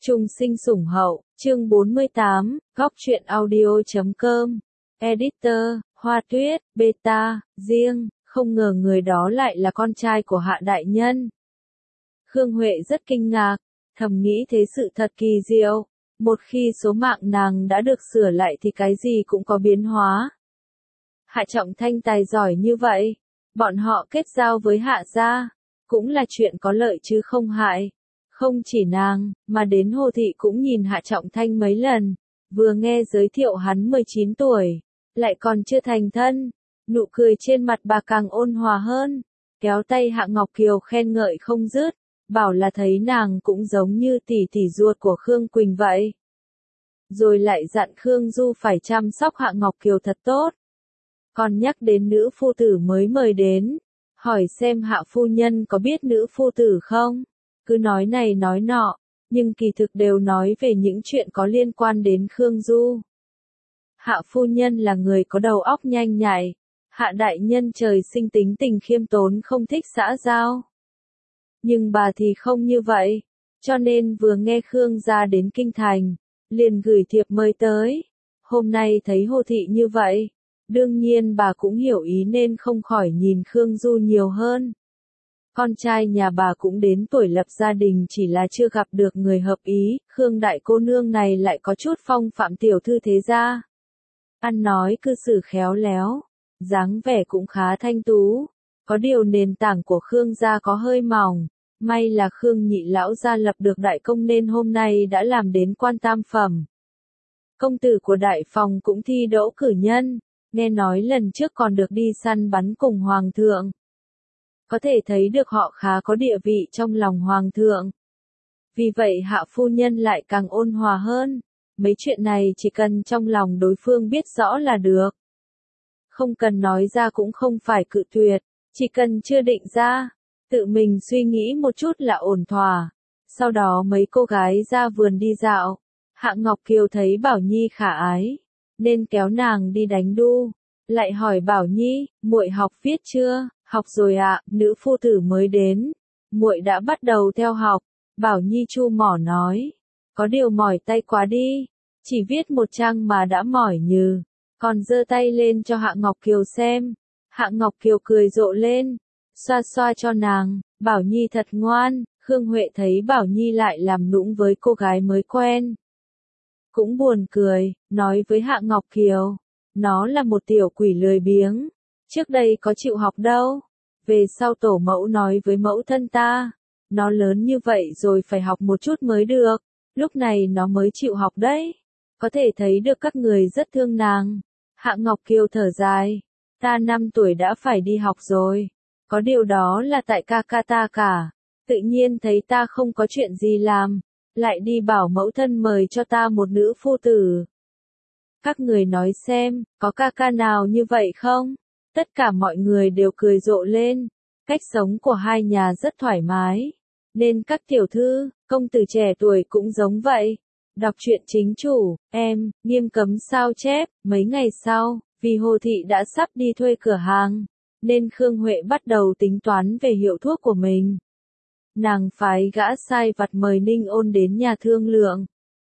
Trung sinh sủng hậu, chương 48, góc truyện audio.com, editor, Hoa Tuyết, beta, riêng, không ngờ người đó lại là con trai của Hạ đại nhân. Khương Huệ rất kinh ngạc, thầm nghĩ thế sự thật kỳ diệu, một khi số mạng nàng đã được sửa lại thì cái gì cũng có biến hóa. Hạ Trọng Thanh tài giỏi như vậy, bọn họ kết giao với Hạ gia, cũng là chuyện có lợi chứ không hại. Không chỉ nàng, mà đến Hồ Thị cũng nhìn Hạ Trọng Thanh mấy lần, vừa nghe giới thiệu hắn 19 tuổi, lại còn chưa thành thân, nụ cười trên mặt bà càng ôn hòa hơn, kéo tay Hạ Ngọc Kiều khen ngợi không dứt, bảo là thấy nàng cũng giống như tỷ tỷ ruột của Khương Quỳnh vậy. Rồi lại dặn Khương Du phải chăm sóc Hạ Ngọc Kiều thật tốt. Còn nhắc đến nữ phu tử mới mời đến, hỏi xem Hạ phu nhân có biết nữ phu tử không? Cứ nói này nói nọ, nhưng kỳ thực đều nói về những chuyện có liên quan đến Khương Du. Hạ phu nhân là người có đầu óc nhanh nhạy, Hạ đại nhân trời sinh tính tình khiêm tốn không thích xã giao. Nhưng bà thì không như vậy, cho nên vừa nghe Khương gia đến kinh thành, liền gửi thiệp mời tới. Hôm nay thấy Hồ Thị như vậy, đương nhiên bà cũng hiểu ý nên không khỏi nhìn Khương Du nhiều hơn. Con trai nhà bà cũng đến tuổi lập gia đình, chỉ là chưa gặp được người hợp ý, Khương đại cô nương này lại có chút phong phạm tiểu thư thế gia. Ăn nói cư xử khéo léo, dáng vẻ cũng khá thanh tú, có điều nền tảng của Khương gia có hơi mỏng, may là Khương nhị lão gia lập được đại công nên hôm nay đã làm đến quan tam phẩm. Công tử của đại phòng cũng thi đỗ cử nhân, nghe nói lần trước còn được đi săn bắn cùng hoàng thượng. Có thể thấy được họ khá có địa vị trong lòng hoàng thượng. Vì vậy Hạ phu nhân lại càng ôn hòa hơn, mấy chuyện này chỉ cần trong lòng đối phương biết rõ là được. Không cần nói ra cũng không phải cự tuyệt, chỉ cần chưa định ra, tự mình suy nghĩ một chút là ổn thỏa. Sau đó mấy cô gái ra vườn đi dạo, Hạ Ngọc Kiều thấy Bảo Nhi khả ái, nên kéo nàng đi đánh đu, lại hỏi Bảo Nhi, muội học viết chưa? Học rồi ạ, nữ phu tử mới đến, muội đã bắt đầu theo học. Bảo Nhi chu mỏ nói, có điều mỏi tay quá đi, chỉ viết một trang mà đã mỏi nhừ. Còn giơ tay lên cho Hạ Ngọc Kiều xem. Hạ Ngọc Kiều cười rộ lên, xoa xoa cho nàng. Bảo Nhi thật ngoan. Khương Huệ thấy Bảo Nhi lại làm nũng với cô gái mới quen, cũng buồn cười, nói với Hạ Ngọc Kiều, nó là một tiểu quỷ lười biếng, trước đây có chịu học đâu. Về sau tổ mẫu nói với mẫu thân ta, nó lớn như vậy rồi phải học một chút mới được, lúc này nó mới chịu học đấy. Có thể thấy được các người rất thương nàng. Hạ Ngọc Kiều thở dài, ta 5 tuổi đã phải đi học rồi, có điều đó là tại ca ca ta cả, tự nhiên thấy ta không có chuyện gì làm, lại đi bảo mẫu thân mời cho ta một nữ phu tử. Các người nói xem, có ca ca nào như vậy không? Tất cả mọi người đều cười rộ lên, cách sống của hai nhà rất thoải mái, nên các tiểu thư, công tử trẻ tuổi cũng giống vậy. Đọc truyện chính chủ, em, nghiêm cấm sao chép. Mấy ngày sau, vì Hồ Thị đã sắp đi thuê cửa hàng, nên Khương Huệ bắt đầu tính toán về hiệu thuốc của mình. Nàng phái gã sai vặt mời Ninh Ôn đến nhà thương lượng.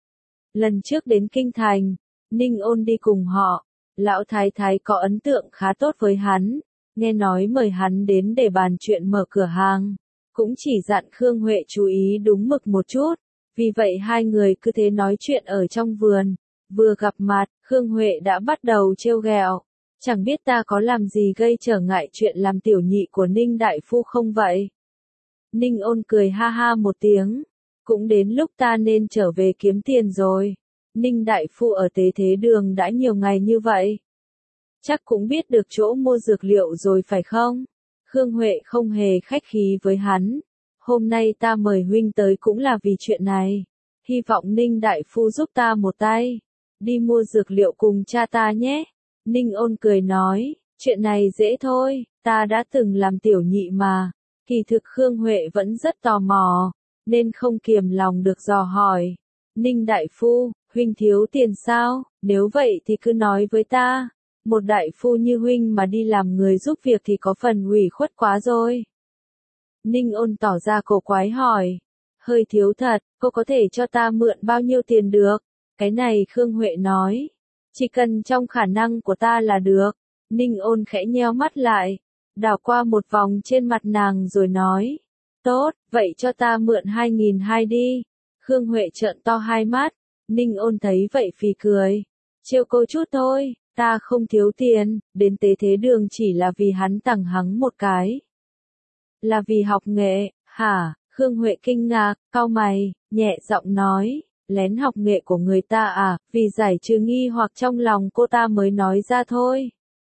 Lần trước đến kinh thành, Ninh Ôn đi cùng họ, lão thái thái có ấn tượng khá tốt với hắn, nghe nói mời hắn đến để bàn chuyện mở cửa hàng, cũng chỉ dặn Khương Huệ chú ý đúng mực một chút. Vì vậy hai người cứ thế nói chuyện ở trong vườn, vừa gặp mặt, Khương Huệ đã bắt đầu trêu ghẹo, chẳng biết ta có làm gì gây trở ngại chuyện làm tiểu nhị của Ninh đại phu không vậy? Ninh Ôn cười ha ha một tiếng, cũng đến lúc ta nên trở về kiếm tiền rồi. Ninh đại phu ở Tế Thế Đường đã nhiều ngày như vậy, chắc cũng biết được chỗ mua dược liệu rồi phải không? Khương Huệ không hề khách khí với hắn. Hôm nay ta mời huynh tới cũng là vì chuyện này. Hy vọng Ninh đại phu giúp ta một tay, đi mua dược liệu cùng cha ta nhé. Ninh Ôn cười nói, chuyện này dễ thôi, ta đã từng làm tiểu nhị mà. Kỳ thực Khương Huệ vẫn rất tò mò, nên không kiềm lòng được dò hỏi. Ninh đại phu, huynh thiếu tiền sao? Nếu vậy thì cứ nói với ta. Một đại phu như huynh mà đi làm người giúp việc thì có phần ủy khuất quá rồi. Ninh Ôn tỏ ra cổ quái hỏi. hơi thiếu thật, cô có thể cho ta mượn bao nhiêu tiền được? Cái này Khương Huệ nói. Chỉ cần trong khả năng của ta là được. Ninh Ôn khẽ nheo mắt lại, đảo qua một vòng trên mặt nàng rồi nói. Tốt, vậy cho ta mượn 2.200 đi. Khương Huệ trợn to hai mắt, Ninh Ôn thấy vậy phì cười. Trêu cô chút thôi, ta không thiếu tiền, đến Tế Thế Đường chỉ là vì hắn tặng hắn một cái. Là vì học nghệ, hả? Khương Huệ kinh ngạc, cau mày, nhẹ giọng nói, lén học nghệ của người ta à, vì giải trừ nghi hoặc trong lòng cô ta mới nói ra thôi.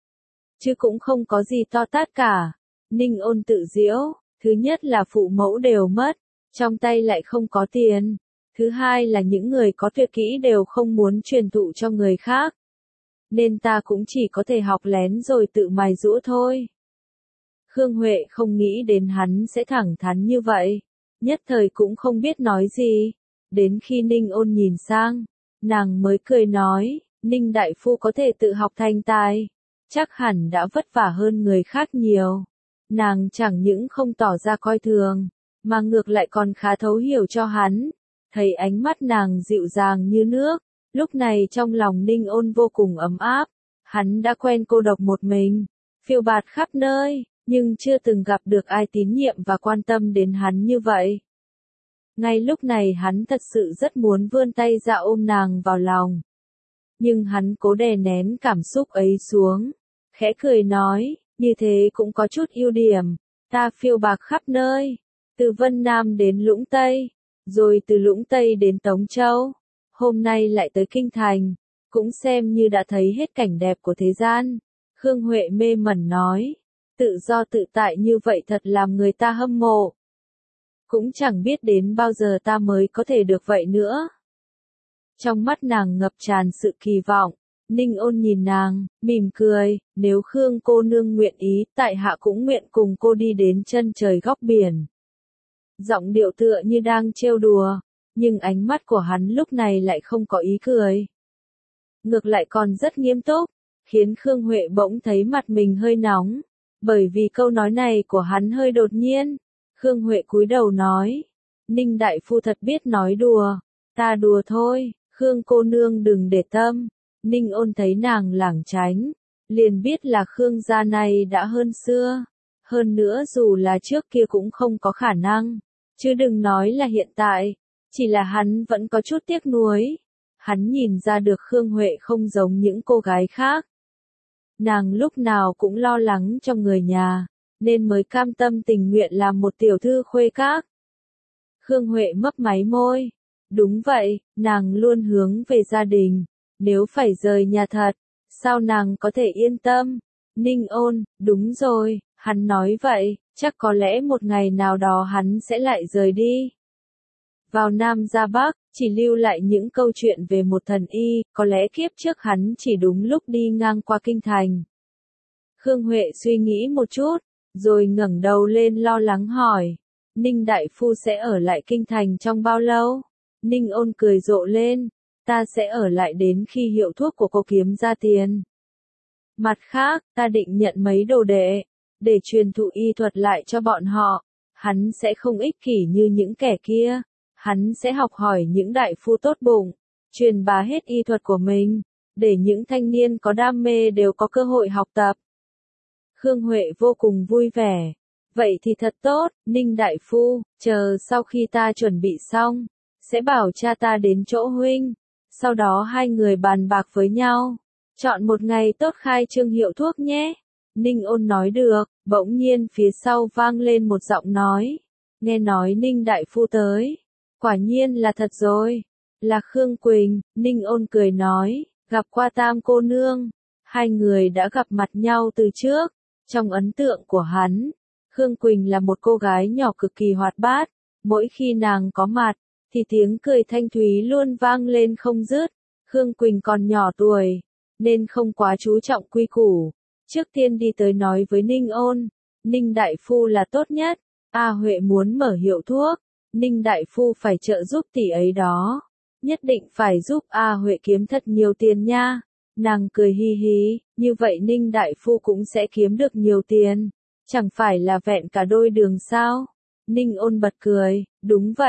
Chứ cũng không có gì to tát cả. Ninh Ôn tự giễu, thứ nhất là phụ mẫu đều mất, trong tay lại không có tiền. Thứ hai là những người có tuyệt kỹ đều không muốn truyền thụ cho người khác. Nên ta cũng chỉ có thể học lén rồi tự mài giũa thôi. Khương Huệ không nghĩ đến hắn sẽ thẳng thắn như vậy. Nhất thời cũng không biết nói gì. Đến khi Ninh Ôn nhìn sang, nàng mới cười nói, Ninh đại phu có thể tự học thành tài. Chắc hẳn đã vất vả hơn người khác nhiều. Nàng chẳng những không tỏ ra coi thường, mà ngược lại còn khá thấu hiểu cho hắn. Thấy ánh mắt nàng dịu dàng như nước, lúc này trong lòng Ninh Ôn vô cùng ấm áp. Hắn đã quen cô độc một mình, phiêu bạt khắp nơi, nhưng chưa từng gặp được ai tín nhiệm và quan tâm đến hắn như vậy. Ngay lúc này hắn thật sự rất muốn vươn tay ra ôm nàng vào lòng. Nhưng hắn cố đè nén cảm xúc ấy xuống, khẽ cười nói, như thế cũng có chút ưu điểm, ta phiêu bạt khắp nơi, từ Vân Nam đến Lũng Tây, rồi từ Lũng Tây đến Tống Châu, hôm nay lại tới Kinh Thành, cũng xem như đã thấy hết cảnh đẹp của thế gian. Khương Huệ mê mẩn nói, tự do tự tại như vậy thật làm người ta hâm mộ. Cũng chẳng biết đến bao giờ ta mới có thể được vậy nữa. Trong mắt nàng ngập tràn sự kỳ vọng, Ninh Ôn nhìn nàng, mỉm cười, nếu Khương cô nương nguyện ý, tại hạ cũng nguyện cùng cô đi đến chân trời góc biển. Giọng điệu tựa như đang trêu đùa, nhưng ánh mắt của hắn lúc này lại không có ý cười. Ngược lại còn rất nghiêm túc, khiến Khương Huệ bỗng thấy mặt mình hơi nóng, bởi vì câu nói này của hắn hơi đột nhiên. Khương Huệ cúi đầu nói, Ninh đại phu thật biết nói đùa, ta đùa thôi, Khương cô nương đừng để tâm. Ninh Ôn thấy nàng lảng tránh, liền biết là Khương gia này đã hơn xưa. Hơn nữa dù là trước kia cũng không có khả năng, chứ đừng nói là hiện tại, chỉ là hắn vẫn có chút tiếc nuối. Hắn nhìn ra được Khương Huệ không giống những cô gái khác. Nàng lúc nào cũng lo lắng cho người nhà, nên mới cam tâm tình nguyện làm một tiểu thư khuê các. Khương Huệ mấp máy môi. Đúng vậy, nàng luôn hướng về gia đình. Nếu phải rời nhà thật, sao nàng có thể yên tâm? Ninh Ôn, đúng rồi, hắn nói vậy, chắc có lẽ một ngày nào đó hắn sẽ lại rời đi. Vào Nam ra Bắc, chỉ lưu lại những câu chuyện về một thần y, có lẽ kiếp trước hắn chỉ đúng lúc đi ngang qua Kinh Thành. Khương Huệ suy nghĩ một chút, rồi ngẩng đầu lên lo lắng hỏi, Ninh đại phu sẽ ở lại Kinh Thành trong bao lâu? Ninh Ôn cười rộ lên, ta sẽ ở lại đến khi hiệu thuốc của cô kiếm ra tiền. Mặt khác, ta định nhận mấy đồ đệ, để truyền thụ y thuật lại cho bọn họ. Hắn sẽ không ích kỷ như những kẻ kia. Hắn sẽ học hỏi những đại phu tốt bụng, truyền bá hết y thuật của mình, để những thanh niên có đam mê đều có cơ hội học tập. Khương Huệ vô cùng vui vẻ. Vậy thì thật tốt, Ninh đại phu, chờ sau khi ta chuẩn bị xong, sẽ bảo cha ta đến chỗ huynh. Sau đó hai người bàn bạc với nhau, chọn một ngày tốt khai trương hiệu thuốc nhé. Ninh Ôn nói được, bỗng nhiên phía sau vang lên một giọng nói. Nghe nói Ninh đại phu tới. Quả nhiên là thật rồi. Là Khương Quỳnh, Ninh Ôn cười nói, gặp qua Tam cô nương. Hai người đã gặp mặt nhau từ trước. Trong ấn tượng của hắn, Khương Quỳnh là một cô gái nhỏ cực kỳ hoạt bát. Mỗi khi nàng có mặt, thì tiếng cười thanh thúy luôn vang lên không dứt. Khương Quỳnh còn nhỏ tuổi, nên không quá chú trọng quy củ. Trước tiên đi tới nói với Ninh Ôn, Ninh đại phu là tốt nhất. A Huệ muốn mở hiệu thuốc, Ninh đại phu phải trợ giúp tỷ ấy đó. Nhất định phải giúp A Huệ kiếm thật nhiều tiền nha. Nàng cười hi hi, như vậy Ninh đại phu cũng sẽ kiếm được nhiều tiền. Chẳng phải là vẹn cả đôi đường sao? Ninh Ôn bật cười, đúng vậy,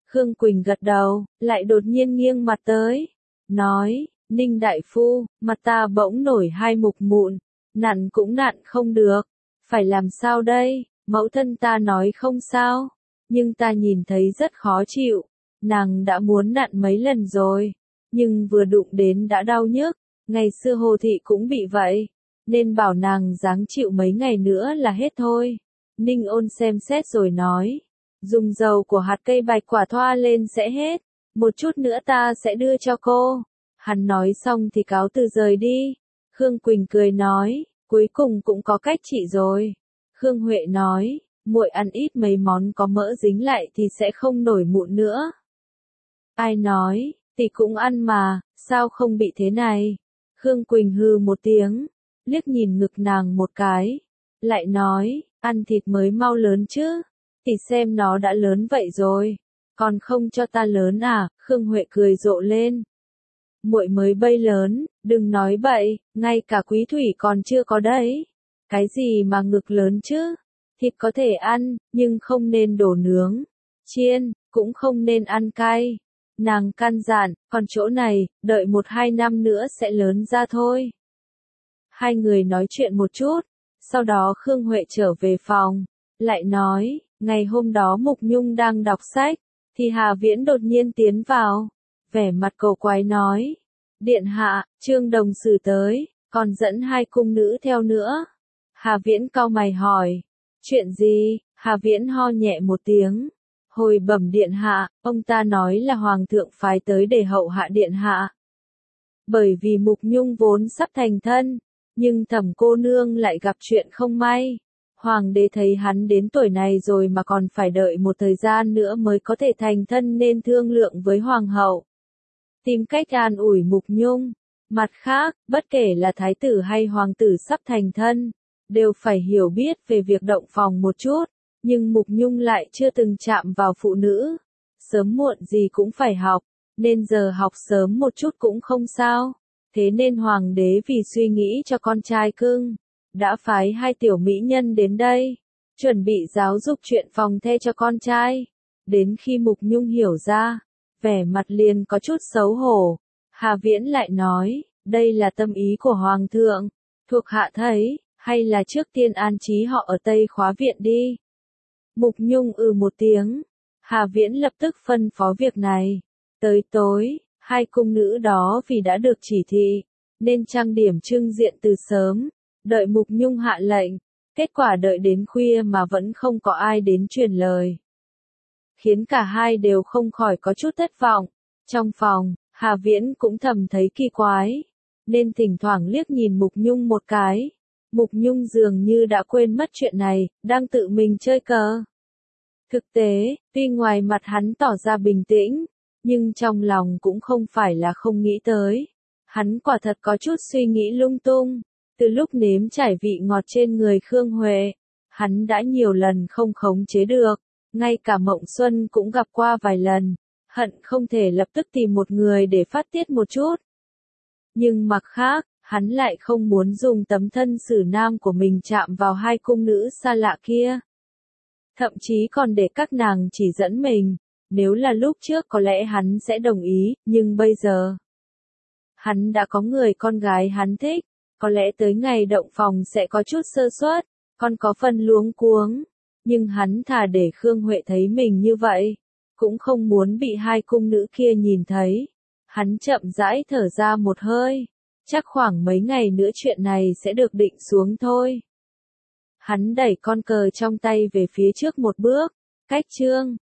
Khương Quỳnh gật đầu, lại đột nhiên nghiêng mặt tới, nói, Ninh đại phu, mặt ta bỗng nổi hai mục mụn, nặn cũng nặn không được, phải làm sao đây, mẫu thân ta nói không sao, nhưng ta nhìn thấy rất khó chịu, nàng đã muốn nặn mấy lần rồi, nhưng vừa đụng đến đã đau nhức, ngày xưa Hồ Thị cũng bị vậy, nên bảo nàng ráng chịu mấy ngày nữa là hết thôi. Ninh Ôn xem xét rồi nói, dùng dầu của hạt cây bạch quả thoa lên sẽ hết, một chút nữa ta sẽ đưa cho cô. Hắn nói xong thì cáo từ rời đi. Khương Quỳnh cười nói, cuối cùng cũng có cách trị rồi. Khương Huệ nói, muội ăn ít mấy món có mỡ dính lại thì sẽ không nổi mụn nữa. Ai nói, thì cũng ăn mà, sao không bị thế này? Khương Quỳnh hừ một tiếng, liếc nhìn ngực nàng một cái, lại nói, ăn thịt mới mau lớn chứ, thì xem nó đã lớn vậy rồi, còn không cho ta lớn à? Khương Huệ cười rộ lên. Muội mới bay lớn, đừng nói bậy, ngay cả Quý Thủy còn chưa có đấy. Cái gì mà ngực lớn chứ? Thịt có thể ăn, nhưng không nên đổ nướng, chiên, cũng không nên ăn cay. Nàng căn dặn, còn chỗ này, đợi 1-2 năm nữa sẽ lớn ra thôi. Hai người nói chuyện một chút, sau đó Khương Huệ trở về phòng, lại nói, ngày hôm đó Mục Nhung đang đọc sách, thì Hà Viễn đột nhiên tiến vào, vẻ mặt cầu quái nói, điện hạ, Trương Đồng Sử tới, còn dẫn 2 cung nữ theo nữa. Hà Viễn cau mày hỏi, chuyện gì? Hà Viễn ho nhẹ một tiếng, hồi bẩm điện hạ, ông ta nói là hoàng thượng phái tới để hậu hạ điện hạ. Bởi vì Mục Nhung vốn sắp thành thân, nhưng Thẩm cô nương lại gặp chuyện không may. Hoàng đế thấy hắn đến tuổi này rồi mà còn phải đợi một thời gian nữa mới có thể thành thân nên thương lượng với hoàng hậu, tìm cách an ủi Mục Nhung. Mặt khác, bất kể là thái tử hay hoàng tử sắp thành thân, đều phải hiểu biết về việc động phòng một chút, nhưng Mục Nhung lại chưa từng chạm vào phụ nữ. Sớm muộn gì cũng phải học, nên giờ học sớm một chút cũng không sao. Thế nên hoàng đế vì suy nghĩ cho con trai cưng, đã phái 2 tiểu mỹ nhân đến đây, chuẩn bị giáo dục chuyện phòng the cho con trai. Đến khi Mục Nhung hiểu ra, vẻ mặt liền có chút xấu hổ. Hà Viễn lại nói, đây là tâm ý của hoàng thượng, thuộc hạ thấy, hay là trước tiên an trí họ ở Tây Khóa Viện đi. Mục Nhung một tiếng, Hà Viễn lập tức phân phó việc này. Tới tối, 2 cung nữ đó vì đã được chỉ thị, nên trang điểm trưng diện từ sớm, đợi Mục Nhung hạ lệnh, kết quả đợi đến khuya mà vẫn không có ai đến truyền lời, khiến cả hai đều không khỏi có chút thất vọng. Trong phòng, Hà Viễn cũng thầm thấy kỳ quái, nên thỉnh thoảng liếc nhìn Mục Nhung một cái. Mục Nhung dường như đã quên mất chuyện này, đang tự mình chơi cờ. Thực tế, tuy ngoài mặt hắn tỏ ra bình tĩnh, nhưng trong lòng cũng không phải là không nghĩ tới. Hắn quả thật có chút suy nghĩ lung tung. Từ lúc nếm trải vị ngọt trên người Khương Huệ, hắn đã nhiều lần không khống chế được. Ngay cả Mộng Xuân cũng gặp qua vài lần, hận không thể lập tức tìm một người để phát tiết một chút. Nhưng mặt khác, hắn lại không muốn dùng tấm thân xử nam của mình chạm vào 2 cung nữ xa lạ kia. Thậm chí còn để các nàng chỉ dẫn mình. Nếu là lúc trước có lẽ hắn sẽ đồng ý, nhưng bây giờ, hắn đã có người con gái hắn thích, có lẽ tới ngày động phòng sẽ có chút sơ suất, còn có phần luống cuống. Nhưng hắn thà để Khương Huệ thấy mình như vậy, cũng không muốn bị 2 cung nữ kia nhìn thấy. Hắn chậm rãi thở ra một hơi, chắc khoảng mấy ngày nữa chuyện này sẽ được định xuống thôi. Hắn đẩy con cờ trong tay về phía trước một bước, cách Trương